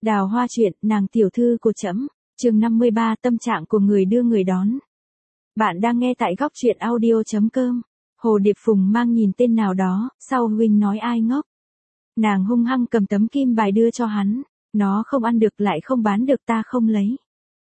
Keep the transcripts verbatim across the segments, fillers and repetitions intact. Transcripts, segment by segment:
Đào Hoa chuyện, nàng tiểu thư của trẫm, chương năm mươi ba tâm trạng của người đưa người đón. Bạn đang nghe tại góc truyện audio chấm com. Hồ Điệp Phùng mang nhìn tên nào đó, sau huynh nói ai ngốc. Nàng hung hăng cầm tấm kim bài đưa cho hắn, nó không ăn được lại không bán được ta không lấy.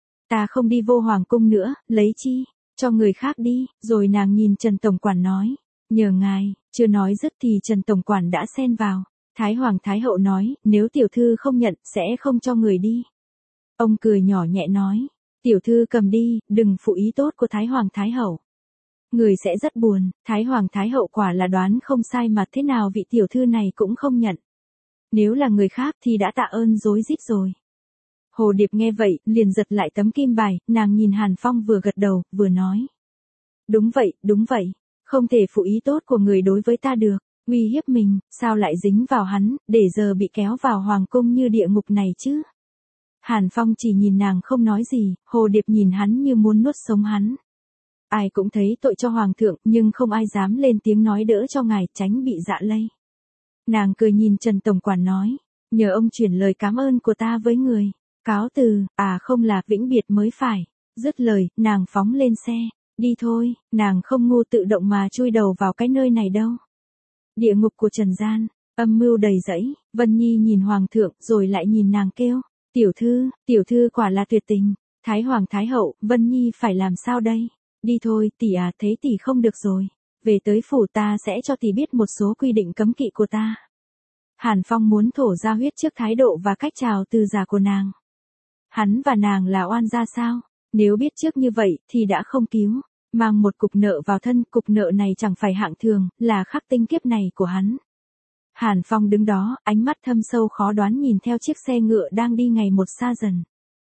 Ta không đi vô hoàng cung nữa, lấy chi, cho người khác đi, rồi nàng nhìn Trần Tổng Quản nói, nhờ ngài, chưa nói dứt thì Trần Tổng Quản đã xen vào. Thái Hoàng Thái Hậu nói, nếu tiểu thư không nhận, sẽ không cho người đi. Ông cười nhỏ nhẹ nói, tiểu thư cầm đi, đừng phụ ý tốt của Thái Hoàng Thái Hậu. Người sẽ rất buồn, Thái Hoàng Thái Hậu quả là đoán không sai mà thế nào vị tiểu thư này cũng không nhận. Nếu là người khác thì đã tạ ơn rối rít rồi. Hồ Điệp nghe vậy, liền giật lại tấm kim bài, nàng nhìn Hàn Phong vừa gật đầu, vừa nói. Đúng vậy, đúng vậy, không thể phụ ý tốt của người đối với ta được. Uy hiếp mình, sao lại dính vào hắn, để giờ bị kéo vào hoàng cung như địa ngục này chứ? Hàn Phong chỉ nhìn nàng không nói gì, Hồ Điệp nhìn hắn như muốn nuốt sống hắn. Ai cũng thấy tội cho hoàng thượng, nhưng không ai dám lên tiếng nói đỡ cho ngài, tránh bị dạ lây. Nàng cười nhìn Trần Tổng Quản nói, nhờ ông chuyển lời cảm ơn của ta với người. Cáo từ, à không là vĩnh biệt mới phải. Dứt lời, nàng phóng lên xe. Đi thôi, nàng không ngu tự động mà chui đầu vào cái nơi này đâu. Địa ngục của trần gian, âm mưu đầy rẫy, Vân Nhi nhìn hoàng thượng rồi lại nhìn nàng kêu, tiểu thư, tiểu thư quả là tuyệt tình, Thái Hoàng Thái Hậu, Vân Nhi phải làm sao đây? Đi thôi, tỷ à, thế tỷ không được rồi, về tới phủ ta sẽ cho tỷ biết một số quy định cấm kỵ của ta. Hàn Phong muốn thổ ra huyết trước thái độ và cách chào từ giả của nàng. Hắn và nàng là oan gia sao? Nếu biết trước như vậy thì đã không cứu. Mang một cục nợ vào thân, cục nợ này chẳng phải hạng thường, là khắc tinh kiếp này của hắn. Hàn Phong đứng đó, ánh mắt thâm sâu khó đoán nhìn theo chiếc xe ngựa đang đi ngày một xa dần.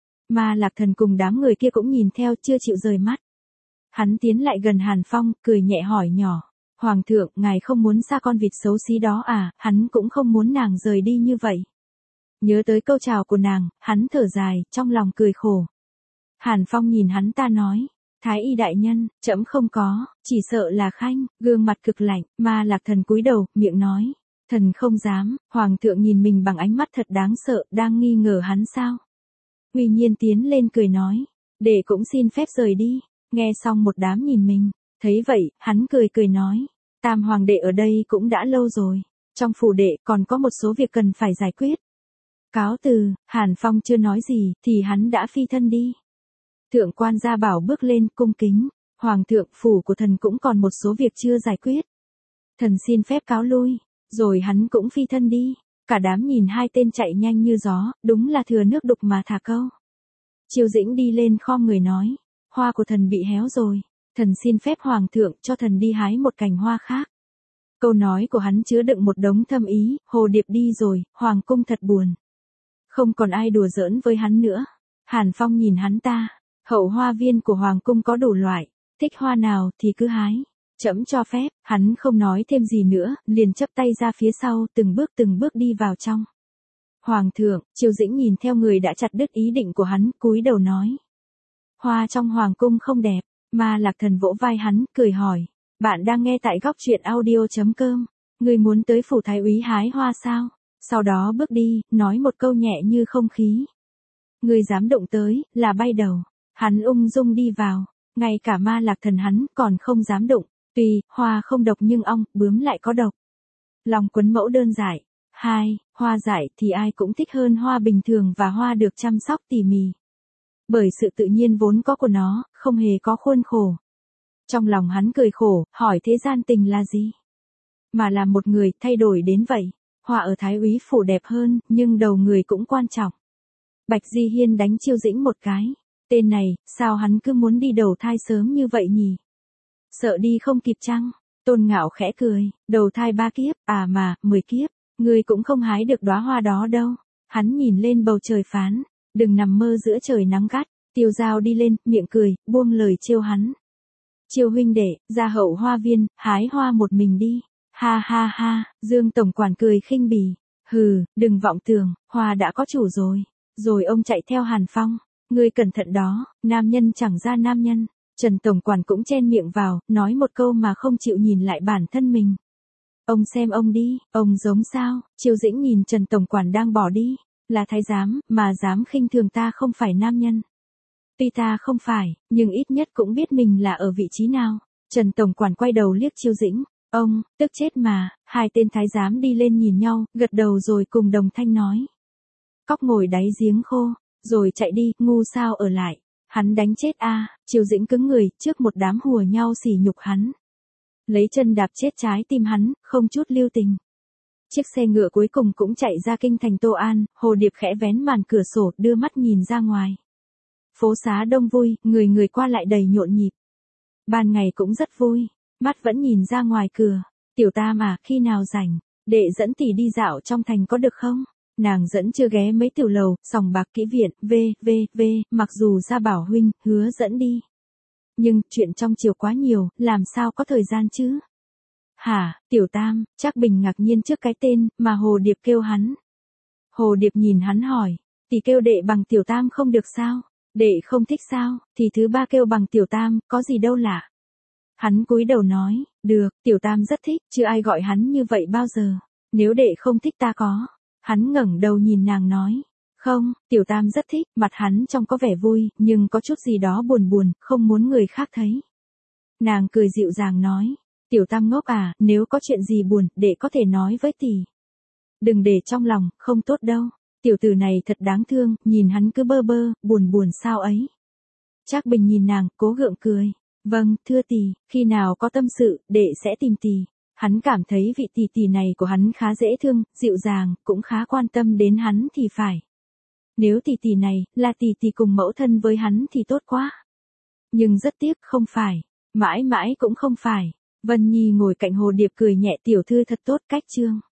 Ma Lạc Thần cùng đám người kia cũng nhìn theo, chưa chịu rời mắt. Hắn tiến lại gần Hàn Phong, cười nhẹ hỏi nhỏ, Hoàng thượng, ngài không muốn xa con vịt xấu xí đó à? Hắn cũng không muốn nàng rời đi như vậy. Nhớ tới câu chào của nàng, hắn thở dài, trong lòng cười khổ. Hàn Phong nhìn hắn ta nói, Thái y đại nhân, trẫm không có, chỉ sợ là khanh, gương mặt cực lạnh, Ma Lạc Thần cúi đầu, miệng nói, thần không dám. Hoàng thượng nhìn mình bằng ánh mắt thật đáng sợ, đang nghi ngờ hắn sao? Uy Nhiên tiến lên cười nói, đệ cũng xin phép rời đi. Nghe xong một đám nhìn mình, thấy vậy, hắn cười cười nói, Tam hoàng đệ ở đây cũng đã lâu rồi, trong phủ đệ còn có một số việc cần phải giải quyết. Cáo từ. Hàn Phong chưa nói gì, thì hắn đã phi thân đi. Thượng quan gia bảo bước lên, cung kính, Hoàng thượng, phủ của thần cũng còn một số việc chưa giải quyết. Thần xin phép cáo lui, rồi hắn cũng phi thân đi. Cả đám nhìn hai tên chạy nhanh như gió, đúng là thừa nước đục mà thả câu. Chiêu Dĩnh đi lên khom người nói, hoa của thần bị héo rồi, thần xin phép Hoàng thượng cho thần đi hái một cành hoa khác. Câu nói của hắn chứa đựng một đống thâm ý, Hồ Điệp đi rồi, Hoàng cung thật buồn. Không còn ai đùa giỡn với hắn nữa. Hàn Phong nhìn hắn ta. Hậu hoa viên của hoàng cung có đủ loại, thích hoa nào thì cứ hái. Trẫm cho phép. Hắn không nói thêm gì nữa, liền chắp tay ra phía sau, từng bước từng bước đi vào trong. Hoàng thượng, Chiêu Dĩnh nhìn theo người đã chặt đứt ý định của hắn, cúi đầu nói. Hoa trong hoàng cung không đẹp. Ma Lạc Thần vỗ vai hắn, cười hỏi. Bạn đang nghe tại góc truyện audio chấm com. Người muốn tới phủ thái úy hái hoa sao? Sau đó bước đi, nói một câu nhẹ như không khí. Người dám động tới, là bay đầu. Hắn ung dung đi vào, ngay cả Ma Lạc Thần hắn còn không dám đụng. Tuy, hoa không độc nhưng ong, bướm lại có độc. Lòng quấn mẫu đơn dại. Hai, hoa dại thì ai cũng thích hơn hoa bình thường và hoa được chăm sóc tỉ mỉ. Bởi sự tự nhiên vốn có của nó, không hề có khuôn khổ. Trong lòng hắn cười khổ, hỏi thế gian tình là gì? Mà là một người thay đổi đến vậy. Hoa ở Thái úy phủ đẹp hơn, nhưng đầu người cũng quan trọng. Bạch Di Hiên đánh Chiêu Dĩnh một cái. Tên này, sao hắn cứ muốn đi đầu thai sớm như vậy nhỉ? Sợ đi không kịp chăng? Tôn Ngạo khẽ cười, đầu thai ba kiếp, à mà, mười kiếp, ngươi cũng không hái được đóa hoa đó đâu. Hắn nhìn lên bầu trời phán, đừng nằm mơ giữa trời nắng gắt. Tiêu Giao đi lên, miệng cười, buông lời trêu hắn. Chiêu huynh đệ, ra hậu hoa viên, hái hoa một mình đi. Ha ha ha, Dương Tổng Quản cười khinh bỉ. Hừ, đừng vọng tưởng, hoa đã có chủ rồi. Rồi ông chạy theo Hàn Phong. Ngươi cẩn thận đó, nam nhân chẳng ra nam nhân. Trần Tổng Quản cũng chen miệng vào, nói một câu mà không chịu nhìn lại bản thân mình. Ông xem ông đi, ông giống sao? Chiêu Dĩnh nhìn Trần Tổng Quản đang bỏ đi. Là thái giám, mà dám khinh thường ta không phải nam nhân. Tuy ta không phải, nhưng ít nhất cũng biết mình là ở vị trí nào. Trần Tổng Quản quay đầu liếc Chiêu Dĩnh. Ông, tức chết mà, hai tên thái giám đi lên nhìn nhau, gật đầu rồi cùng đồng thanh nói. Cóc ngồi đáy giếng khô, rồi chạy đi, ngu sao ở lại. Hắn đánh chết a à, Chiêu Dĩnh cứng người, trước một đám hùa nhau sỉ nhục hắn. Lấy chân đạp chết trái tim hắn, không chút lưu tình. Chiếc xe ngựa cuối cùng cũng chạy ra kinh thành Tô An, Hồ Điệp khẽ vén màn cửa sổ, đưa mắt nhìn ra ngoài. Phố xá đông vui, người người qua lại đầy nhộn nhịp. Ban ngày cũng rất vui, mắt vẫn nhìn ra ngoài cửa. Tiểu Tam mà, khi nào rảnh, đệ dẫn tỷ đi dạo trong thành có được không? Nàng dẫn chưa ghé mấy tiểu lầu, sòng bạc kỹ viện, v, v, v, mặc dù ra bảo huynh, hứa dẫn đi. Nhưng, chuyện trong chiều quá nhiều, làm sao có thời gian chứ? Hả, Tiểu Tam, Trác Bình ngạc nhiên trước cái tên, mà Hồ Điệp kêu hắn. Hồ Điệp nhìn hắn hỏi, tỷ kêu đệ bằng Tiểu Tam không được sao? Đệ không thích sao, thì thứ ba kêu bằng Tiểu Tam, có gì đâu lạ. Hắn cúi đầu nói, được, Tiểu Tam rất thích, chưa ai gọi hắn như vậy bao giờ. Nếu đệ không thích ta có. Hắn ngẩng đầu nhìn nàng nói, không, Tiểu Tam rất thích, mặt hắn trông có vẻ vui, nhưng có chút gì đó buồn buồn, không muốn người khác thấy. Nàng cười dịu dàng nói, Tiểu Tam ngốc à, nếu có chuyện gì buồn, đệ có thể nói với tỷ. Đừng để trong lòng, không tốt đâu. Tiểu tử này thật đáng thương, nhìn hắn cứ bơ bơ, buồn buồn sao ấy. Trác Bình nhìn nàng, cố gượng cười. Vâng, thưa tỷ, khi nào có tâm sự, đệ sẽ tìm tỷ. Hắn cảm thấy vị tỷ tỷ này của hắn khá dễ thương, dịu dàng, cũng khá quan tâm đến hắn thì phải. Nếu tỷ tỷ này, là tỷ tỷ cùng mẫu thân với hắn thì tốt quá. Nhưng rất tiếc, không phải. Mãi mãi cũng không phải. Vân Nhi ngồi cạnh Hồ Điệp cười nhẹ, tiểu thư thật tốt cách trương.